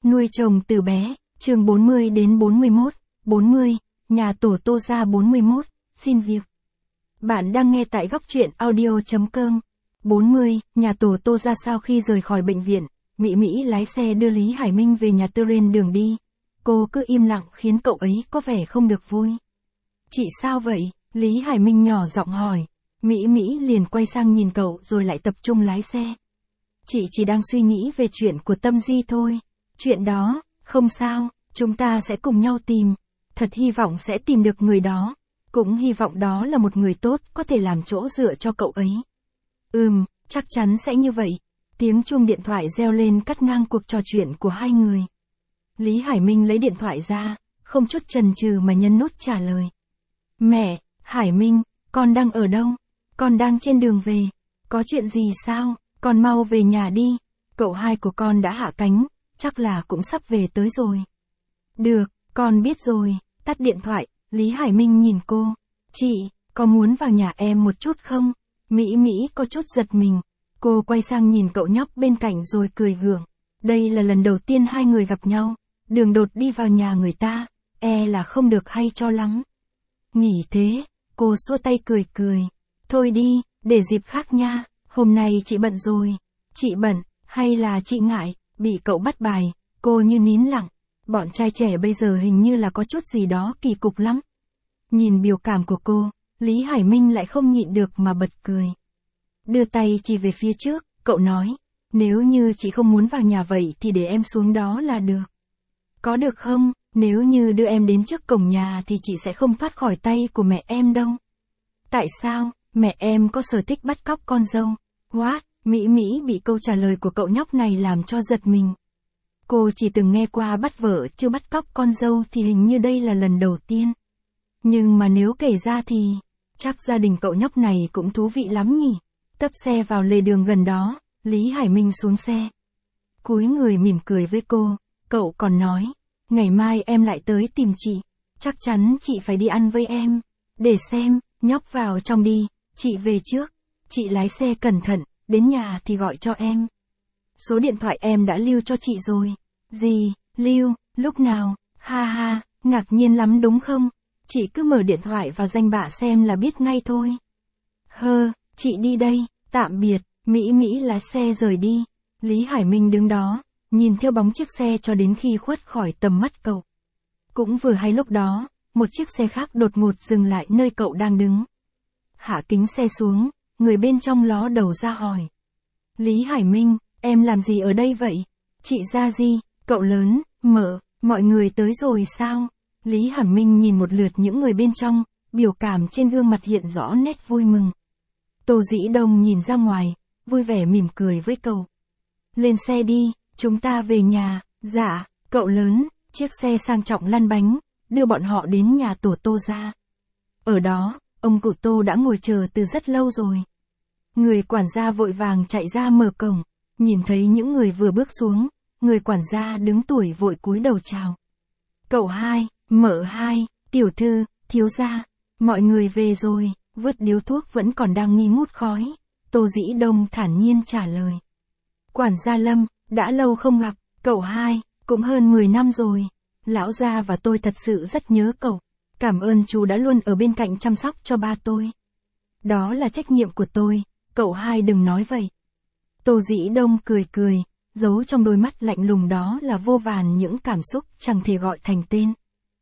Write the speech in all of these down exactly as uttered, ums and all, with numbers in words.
Nuôi chồng từ bé, chương bốn mươi đến bốn mươi mốt, bốn mươi, nhà tổ Tô gia bốn mươi mốt, xin việc. Bạn đang nghe tại góc truyện audio chấm com. bốn mươi, nhà tổ Tô gia sau khi rời khỏi bệnh viện, Mỹ Mỹ lái xe đưa Lý Hải Minh về nhà trên đường đi. Cô cứ im lặng khiến cậu ấy có vẻ không được vui. Chị sao vậy? Lý Hải Minh nhỏ giọng hỏi. Mỹ Mỹ liền quay sang nhìn cậu rồi lại tập trung lái xe. Chị chỉ đang suy nghĩ về chuyện của Tâm Di thôi. Chuyện đó, không sao, chúng ta sẽ cùng nhau tìm. Thật hy vọng sẽ tìm được người đó. Cũng hy vọng đó là một người tốt có thể làm chỗ dựa cho cậu ấy. Ừm, chắc chắn sẽ như vậy. Tiếng chuông điện thoại reo lên cắt ngang cuộc trò chuyện của hai người. Lý Hải Minh lấy điện thoại ra, không chút chần chừ mà nhấn nút trả lời. Mẹ, Hải Minh, con đang ở đâu? Con đang trên đường về. Có chuyện gì sao? Con mau về nhà đi. Cậu hai của con đã hạ cánh, chắc là cũng sắp về tới rồi. Được, con biết rồi. Tắt điện thoại, Lý Hải Minh nhìn cô. Chị, có muốn vào nhà em một chút không? Mỹ Mỹ có chút giật mình. Cô quay sang nhìn cậu nhóc bên cạnh rồi cười gượng. Đây là lần đầu tiên hai người gặp nhau. Đường đột đi vào nhà người ta, e là không được hay cho lắm. Nghỉ thế, cô xua tay cười cười. Thôi đi, để dịp khác nha, hôm nay chị bận rồi. Chị bận, hay là chị ngại, bị cậu bắt bài, cô như nín lặng. Bọn trai trẻ bây giờ hình như là có chút gì đó kỳ cục lắm. Nhìn biểu cảm của cô, Lý Hải Minh lại không nhịn được mà bật cười. Đưa tay chỉ về phía trước, cậu nói. Nếu như chị không muốn vào nhà vậy thì để em xuống đó là được. Có được không? Nếu như đưa em đến trước cổng nhà thì chị sẽ không thoát khỏi tay của mẹ em đâu. Tại sao? Mẹ em có sở thích bắt cóc con dâu. What? Mỹ Mỹ bị câu trả lời của cậu nhóc này làm cho giật mình. Cô chỉ từng nghe qua bắt vợ chứ bắt cóc con dâu thì hình như đây là lần đầu tiên. Nhưng mà nếu kể ra thì, chắc gia đình cậu nhóc này cũng thú vị lắm nhỉ. Tấp xe vào lề đường gần đó, Lý Hải Minh xuống xe. Cúi người mỉm cười với cô, cậu còn nói, ngày mai em lại tới tìm chị. Chắc chắn chị phải đi ăn với em. Để xem, nhóc vào trong đi, chị về trước. Chị lái xe cẩn thận, đến nhà thì gọi cho em. Số điện thoại em đã lưu cho chị rồi. Gì, lưu, lúc nào, ha ha, ngạc nhiên lắm đúng không? Chị cứ mở điện thoại vào danh bạ xem là biết ngay thôi. Hơ, chị đi đây, tạm biệt, Mỹ Mỹ lái xe rời đi. Lý Hải Minh đứng đó, nhìn theo bóng chiếc xe cho đến khi khuất khỏi tầm mắt cậu. Cũng vừa hay lúc đó, một chiếc xe khác đột ngột dừng lại nơi cậu đang đứng. Hạ kính xe xuống, người bên trong ló đầu ra hỏi. Lý Hải Minh, em làm gì ở đây vậy? Chị ra gì? Cậu lớn, mở, mọi người tới rồi sao? Lý Hải Minh nhìn một lượt những người bên trong, biểu cảm trên gương mặt hiện rõ nét vui mừng. Tô Dĩ Đông nhìn ra ngoài, vui vẻ mỉm cười với cậu. Lên xe đi, chúng ta về nhà. Dạ, cậu lớn. Chiếc xe sang trọng lăn bánh, đưa bọn họ đến nhà tổ Tô gia. Ở đó, ông cụ Tô đã ngồi chờ từ rất lâu rồi. Người quản gia vội vàng chạy ra mở cổng, nhìn thấy những người vừa bước xuống, người quản gia đứng tuổi vội cúi đầu chào. Cậu hai, mợ hai, tiểu thư, thiếu gia, mọi người về rồi, vứt điếu thuốc vẫn còn đang nghi ngút khói. Tô Dĩ Đông thản nhiên trả lời. Quản gia Lâm, đã lâu không gặp, cậu hai, cũng hơn mười năm rồi. Lão gia và tôi thật sự rất nhớ cậu. Cảm ơn chú đã luôn ở bên cạnh chăm sóc cho ba tôi. Đó là trách nhiệm của tôi, cậu hai đừng nói vậy. Tô Dĩ Đông cười cười, giấu trong đôi mắt lạnh lùng đó là vô vàn những cảm xúc chẳng thể gọi thành tên.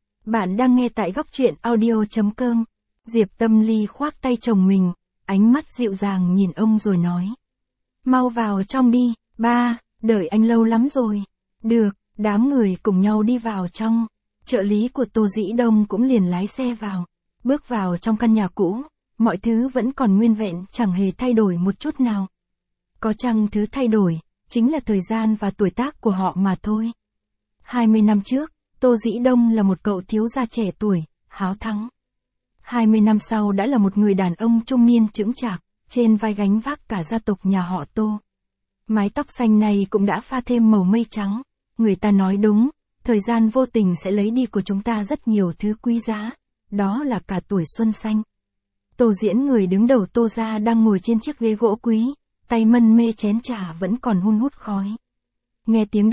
Bạn đang nghe tại góc truyện audio chấm com. Diệp Tâm Ly khoác tay chồng mình, ánh mắt dịu dàng nhìn ông rồi nói. Mau vào trong đi, ba, đợi anh lâu lắm rồi. Được, đám người cùng nhau đi vào trong. Trợ lý của Tô Dĩ Đông cũng liền lái xe vào. Bước vào trong căn nhà cũ, mọi thứ vẫn còn nguyên vẹn, chẳng hề thay đổi một chút nào. Có chăng thứ thay đổi, chính là thời gian và tuổi tác của họ mà thôi. hai mươi năm trước, Tô Dĩ Đông là một cậu thiếu gia trẻ tuổi, háo thắng. hai mươi năm sau đã là một người đàn ông trung niên chững chạc, trên vai gánh vác cả gia tộc nhà họ Tô. Mái tóc xanh này cũng đã pha thêm màu mây trắng. Người ta nói đúng, thời gian vô tình sẽ lấy đi của chúng ta rất nhiều thứ quý giá. Đó là cả tuổi xuân xanh. Tô Diễn, người đứng đầu Tô gia, đang ngồi trên chiếc ghế gỗ quý, tay mân mê chén trà vẫn còn hun hút khói. Nghe tiếng động,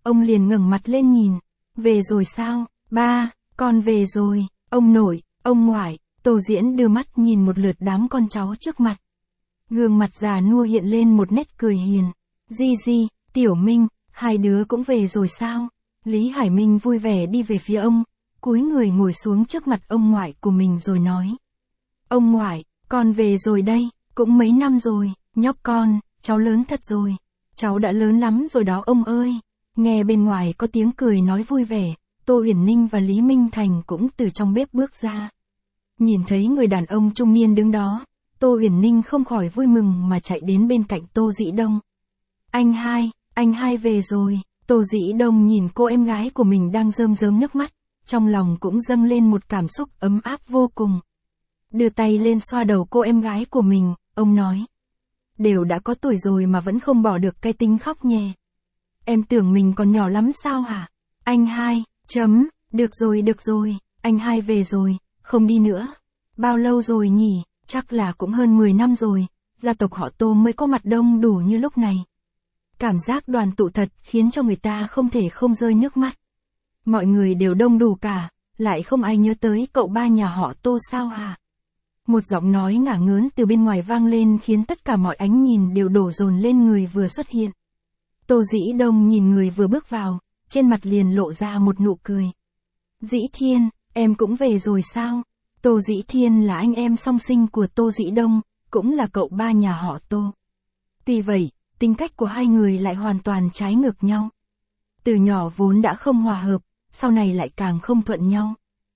ông liền ngẩng mặt lên nhìn. Về rồi sao, ba, con về rồi, ông nội, ông ngoại. Tô Diễn đưa mắt nhìn một lượt đám con cháu trước mặt. Gương mặt già nua hiện lên một nét cười hiền. Di Di, Tiểu Minh, hai đứa cũng về rồi sao? Lý Hải Minh vui vẻ đi về phía ông, cúi người ngồi xuống trước mặt ông ngoại của mình rồi nói. Ông ngoại, con về rồi đây, cũng mấy năm rồi, nhóc con, cháu lớn thật rồi. Cháu đã lớn lắm rồi đó ông ơi. Nghe bên ngoài có tiếng cười nói vui vẻ, Tô Uyển Ninh và Lý Minh Thành cũng từ trong bếp bước ra. Nhìn thấy người đàn ông trung niên đứng đó, Tô Uyển Ninh không khỏi vui mừng mà chạy đến bên cạnh Tô Dĩ Đông. Anh hai, anh hai về rồi. Tô Dĩ Đông nhìn cô em gái của mình đang rơm rớm nước mắt, trong lòng cũng dâng lên một cảm xúc ấm áp vô cùng. Đưa tay lên xoa đầu cô em gái của mình, ông nói. Đều đã có tuổi rồi mà vẫn không bỏ được cái tính khóc nhè. Em tưởng mình còn nhỏ lắm sao hả? Anh hai, chấm, được rồi được rồi, anh hai về rồi, không đi nữa. Bao lâu rồi nhỉ, chắc là cũng hơn mười năm rồi, gia tộc họ Tô mới có mặt đông đủ như lúc này. Cảm giác đoàn tụ thật khiến cho người ta không thể không rơi nước mắt. Mọi người đều đông đủ cả, lại không ai nhớ tới cậu ba nhà họ Tô sao hả? Một giọng nói ngả ngớn từ bên ngoài vang lên khiến tất cả mọi ánh nhìn đều đổ dồn lên người vừa xuất hiện. Tô Dĩ Đông nhìn người vừa bước vào, trên mặt liền lộ ra một nụ cười. Dĩ Thiên, em cũng về rồi sao? Tô Dĩ Thiên là anh em song sinh của Tô Dĩ Đông, cũng là cậu ba nhà họ Tô. Tuy vậy, tính cách của hai người lại hoàn toàn trái ngược nhau. Từ nhỏ vốn đã không hòa hợp, sau này lại càng không thuận nhau.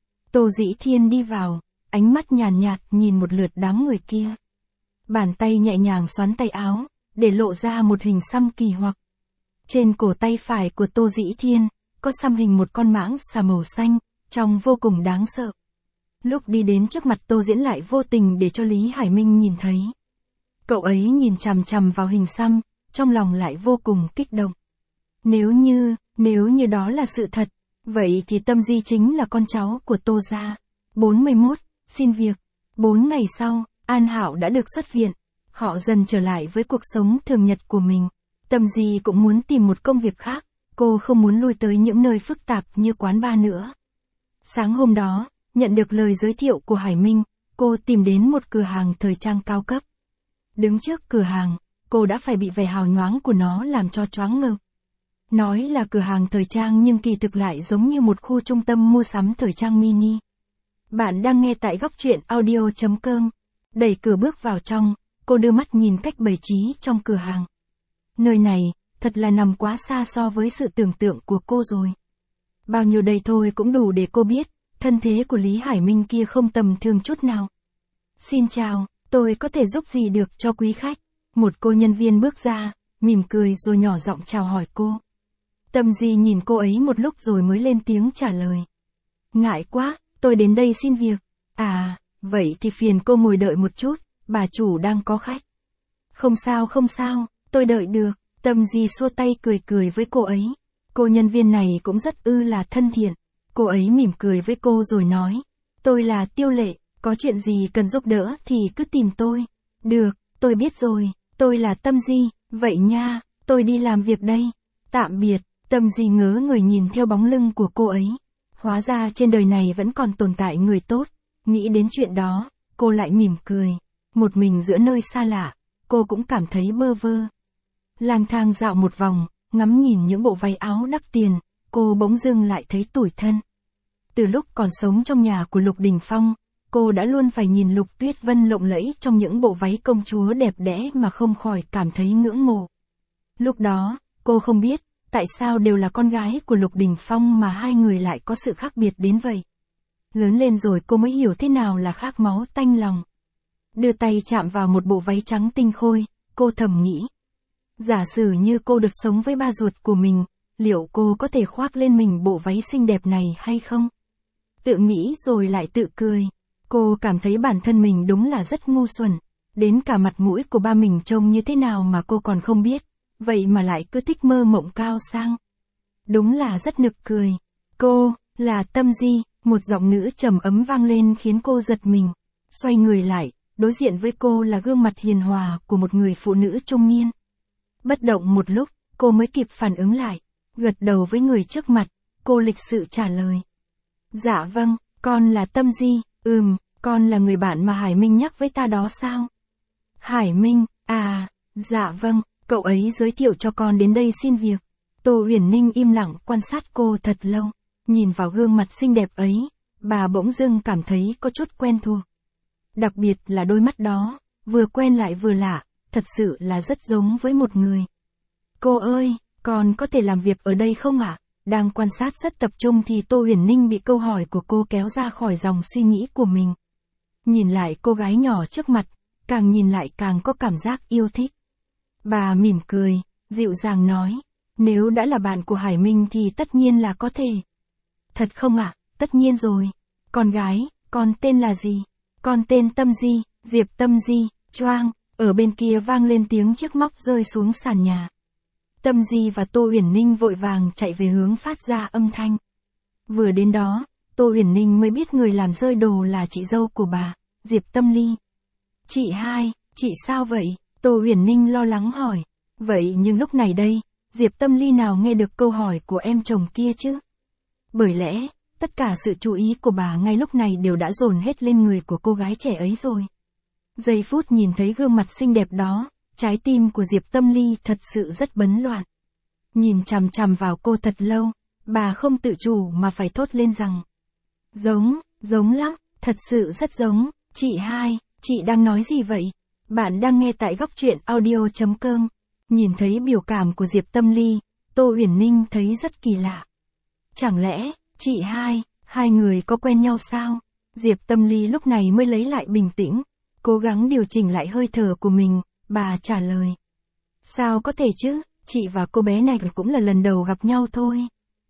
Tô Dĩ Thiên đi vào, ánh mắt nhàn nhạt, nhạt nhìn một lượt đám người kia. Bàn tay nhẹ nhàng xoắn tay áo, để lộ ra một hình xăm kỳ hoặc. Trên cổ tay phải của Tô Dĩ Thiên, có xăm hình một con mãng xà màu xanh, trông vô cùng đáng sợ. Lúc đi đến trước mặt Tô Diễn lại vô tình để cho Lý Hải Minh nhìn thấy. Cậu ấy nhìn chằm chằm vào hình xăm, trong lòng lại vô cùng kích động. Nếu như, nếu như đó là sự thật, vậy thì Tâm Di chính là con cháu của Tô gia. bốn mươi mốt, xin việc. Bốn ngày sau, An Hạo đã được xuất viện. Họ dần trở lại với cuộc sống thường nhật của mình. Tâm Di cũng muốn tìm một công việc khác, cô không muốn lui tới những nơi phức tạp như quán bar nữa. Sáng hôm đó, nhận được lời giới thiệu của Hải Minh, cô tìm đến một cửa hàng thời trang cao cấp. Đứng trước cửa hàng, cô đã phải bị vẻ hào nhoáng của nó làm cho choáng ngợp. Nói là cửa hàng thời trang nhưng kỳ thực lại giống như một khu trung tâm mua sắm thời trang mini. Bạn đang nghe tại góc truyện audio chấm com. Đẩy cửa bước vào trong, cô đưa mắt nhìn cách bày trí trong cửa hàng. Nơi này, thật là nằm quá xa so với sự tưởng tượng của cô rồi. Bao nhiêu đây thôi cũng đủ để cô biết, thân thế của Lý Hải Minh kia không tầm thường chút nào. Xin chào, tôi có thể giúp gì được cho quý khách? Một cô nhân viên bước ra, mỉm cười rồi nhỏ giọng chào hỏi cô. Tâm Di nhìn cô ấy một lúc rồi mới lên tiếng trả lời. Ngại quá, tôi đến đây xin việc. À, vậy thì phiền cô ngồi đợi một chút, bà chủ đang có khách. Không sao không sao, tôi đợi được. Tâm Di xua tay cười cười với cô ấy. Cô nhân viên này cũng rất ư là thân thiện. Cô ấy mỉm cười với cô rồi nói. Tôi là Tiêu Lệ, có chuyện gì cần giúp đỡ thì cứ tìm tôi. Được, tôi biết rồi, tôi là Tâm Di, vậy nha, tôi đi làm việc đây. Tạm biệt, Tâm Di ngớ người nhìn theo bóng lưng của cô ấy. Hóa ra trên đời này vẫn còn tồn tại người tốt. Nghĩ đến chuyện đó, cô lại mỉm cười. Một mình giữa nơi xa lạ, cô cũng cảm thấy bơ vơ. Lang thang dạo một vòng, ngắm nhìn những bộ váy áo đắt tiền, cô bỗng dưng lại thấy tủi thân. Từ lúc còn sống trong nhà của Lục Đình Phong, cô đã luôn phải nhìn Lục Tuyết Vân lộng lẫy trong những bộ váy công chúa đẹp đẽ mà không khỏi cảm thấy ngưỡng mộ. Lúc đó, cô không biết, tại sao đều là con gái của Lục Đình Phong mà hai người lại có sự khác biệt đến vậy. Lớn lên rồi cô mới hiểu thế nào là khác máu tanh lòng. Đưa tay chạm vào một bộ váy trắng tinh khôi, cô thầm nghĩ. Giả sử như cô được sống với ba ruột của mình, liệu cô có thể khoác lên mình bộ váy xinh đẹp này hay không? Tự nghĩ rồi lại tự cười. Cô cảm thấy bản thân mình đúng là rất ngu xuẩn. Đến cả mặt mũi của ba mình trông như thế nào mà cô còn không biết. Vậy mà lại cứ thích mơ mộng cao sang. Đúng là rất nực cười. Cô, là Tâm Di, một giọng nữ trầm ấm vang lên khiến cô giật mình. Xoay người lại, đối diện với cô là gương mặt hiền hòa của một người phụ nữ trung niên. Bất động một lúc, cô mới kịp phản ứng lại. gật đầu với người trước mặt, cô lịch sự trả lời. Dạ vâng, con là Tâm Di, ừm, con là người bạn mà Hải Minh nhắc với ta đó sao? Hải Minh, à, dạ vâng, cậu ấy giới thiệu cho con đến đây xin việc. Tô Huyền Ninh im lặng quan sát cô thật lâu, nhìn vào gương mặt xinh đẹp ấy, bà bỗng dưng cảm thấy có chút quen thuộc. Đặc biệt là đôi mắt đó, vừa quen lại vừa lạ, thật sự là rất giống với một người. Cô ơi, con có thể làm việc ở đây không ạ? Đang quan sát rất tập trung thì Tô Huyền Ninh bị câu hỏi của cô kéo ra khỏi dòng suy nghĩ của mình. Nhìn lại cô gái nhỏ trước mặt, càng nhìn lại càng có cảm giác yêu thích. Bà mỉm cười, dịu dàng nói, nếu đã là bạn của Hải Minh thì tất nhiên là có thể. Thật không ạ? Tất nhiên rồi. Con gái, con tên là gì? Con tên Tâm Di, Diệp Tâm Di, choang, ở bên kia vang lên tiếng chiếc móc rơi xuống sàn nhà. Tâm Di và Tô Huyền Ninh vội vàng chạy về hướng phát ra âm thanh. Vừa đến đó, Tô Huyền Ninh mới biết người làm rơi đồ là chị dâu của bà, Diệp Tâm Ly. Chị hai, chị sao vậy? Tô Huyền Ninh lo lắng hỏi. Vậy nhưng lúc này đây, Diệp Tâm Ly nào nghe được câu hỏi của em chồng kia chứ? Bởi lẽ, tất cả sự chú ý của bà ngay lúc này đều đã dồn hết lên người của cô gái trẻ ấy rồi. Giây phút nhìn thấy gương mặt xinh đẹp đó, trái tim của Diệp Tâm Ly thật sự rất bấn loạn. Nhìn chằm chằm vào cô thật lâu, bà không tự chủ mà phải thốt lên rằng. Giống, giống lắm, thật sự rất giống. Chị hai, chị đang nói gì vậy? Bạn đang nghe tại góc truyện audio chấm com. Nhìn thấy biểu cảm của Diệp Tâm Ly, Tô Huyền Ninh thấy rất kỳ lạ. Chẳng lẽ, chị hai, hai người có quen nhau sao? Diệp Tâm Ly lúc này mới lấy lại bình tĩnh, cố gắng điều chỉnh lại hơi thở của mình, bà trả lời. Sao có thể chứ, chị và cô bé này cũng là lần đầu gặp nhau thôi.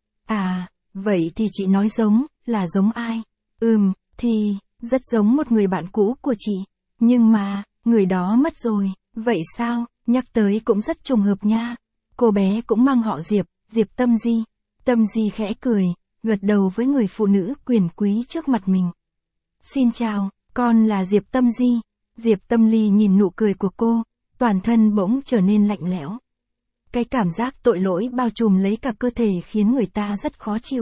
À, vậy thì chị nói giống, là giống ai? Ừm, thì, rất giống một người bạn cũ của chị. Nhưng mà, người đó mất rồi, vậy sao, nhắc tới cũng rất trùng hợp nha. Cô bé cũng mang họ Diệp, Diệp Tâm Di. Tâm Di khẽ cười, gật đầu với người phụ nữ quyền quý trước mặt mình. Xin chào, con là Diệp Tâm Di. Diệp Tâm Ly nhìn nụ cười của cô, toàn thân bỗng trở nên lạnh lẽo. Cái cảm giác tội lỗi bao trùm lấy cả cơ thể khiến người ta rất khó chịu.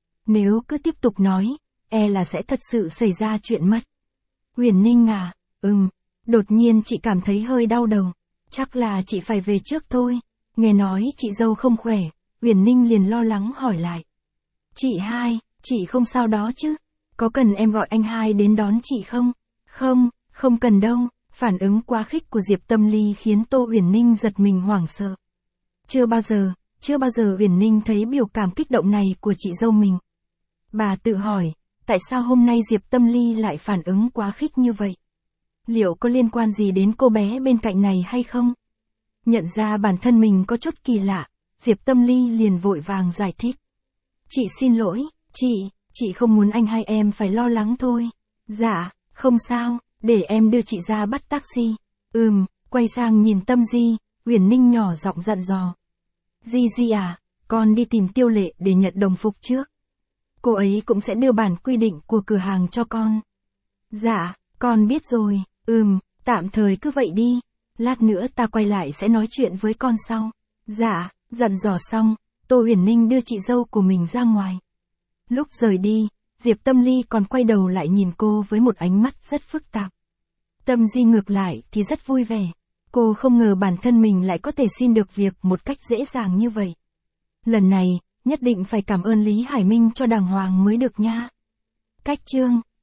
Nếu cứ tiếp tục nói, e là sẽ thật sự xảy ra chuyện mất. Huyền Ninh à, ừm, đột nhiên chị cảm thấy hơi đau đầu. Chắc là chị phải về trước thôi. Nghe nói chị dâu không khỏe, Huyền Ninh liền lo lắng hỏi lại. Chị hai, chị không sao đó chứ? Có cần em gọi anh hai đến đón chị không? Không, không cần đâu. Phản ứng quá khích của Diệp Tâm Ly khiến Tô Huyền Ninh giật mình hoảng sợ. Chưa bao giờ, chưa bao giờ Huyền Ninh thấy biểu cảm kích động này của chị dâu mình. Bà tự hỏi, tại sao hôm nay Diệp Tâm Ly lại phản ứng quá khích như vậy? Liệu có liên quan gì đến cô bé bên cạnh này hay không? Nhận ra bản thân mình có chút kỳ lạ, Diệp Tâm Ly liền vội vàng giải thích. Chị xin lỗi, chị, chị không muốn anh hai em phải lo lắng thôi. Dạ, không sao, để em đưa chị ra bắt taxi. Ừm, quay sang nhìn Tâm Di, Huyền Ninh nhỏ giọng dặn dò. Di Di à, con đi tìm Tiêu Lệ để nhận đồng phục trước. Cô ấy cũng sẽ đưa bản quy định của cửa hàng cho con. Dạ, con biết rồi, ừm, tạm thời cứ vậy đi. Lát nữa ta quay lại sẽ nói chuyện với con sau. Dạ, dặn dò xong, Tô Huyền Ninh đưa chị dâu của mình ra ngoài. Lúc rời đi, Diệp Tâm Ly còn quay đầu lại nhìn cô với một ánh mắt rất phức tạp. Tâm Di ngược lại thì rất vui vẻ. Cô không ngờ bản thân mình lại có thể xin được việc một cách dễ dàng như vậy. Lần này, nhất định phải cảm ơn Lý Hải Minh cho đàng hoàng mới được nha. Cách chương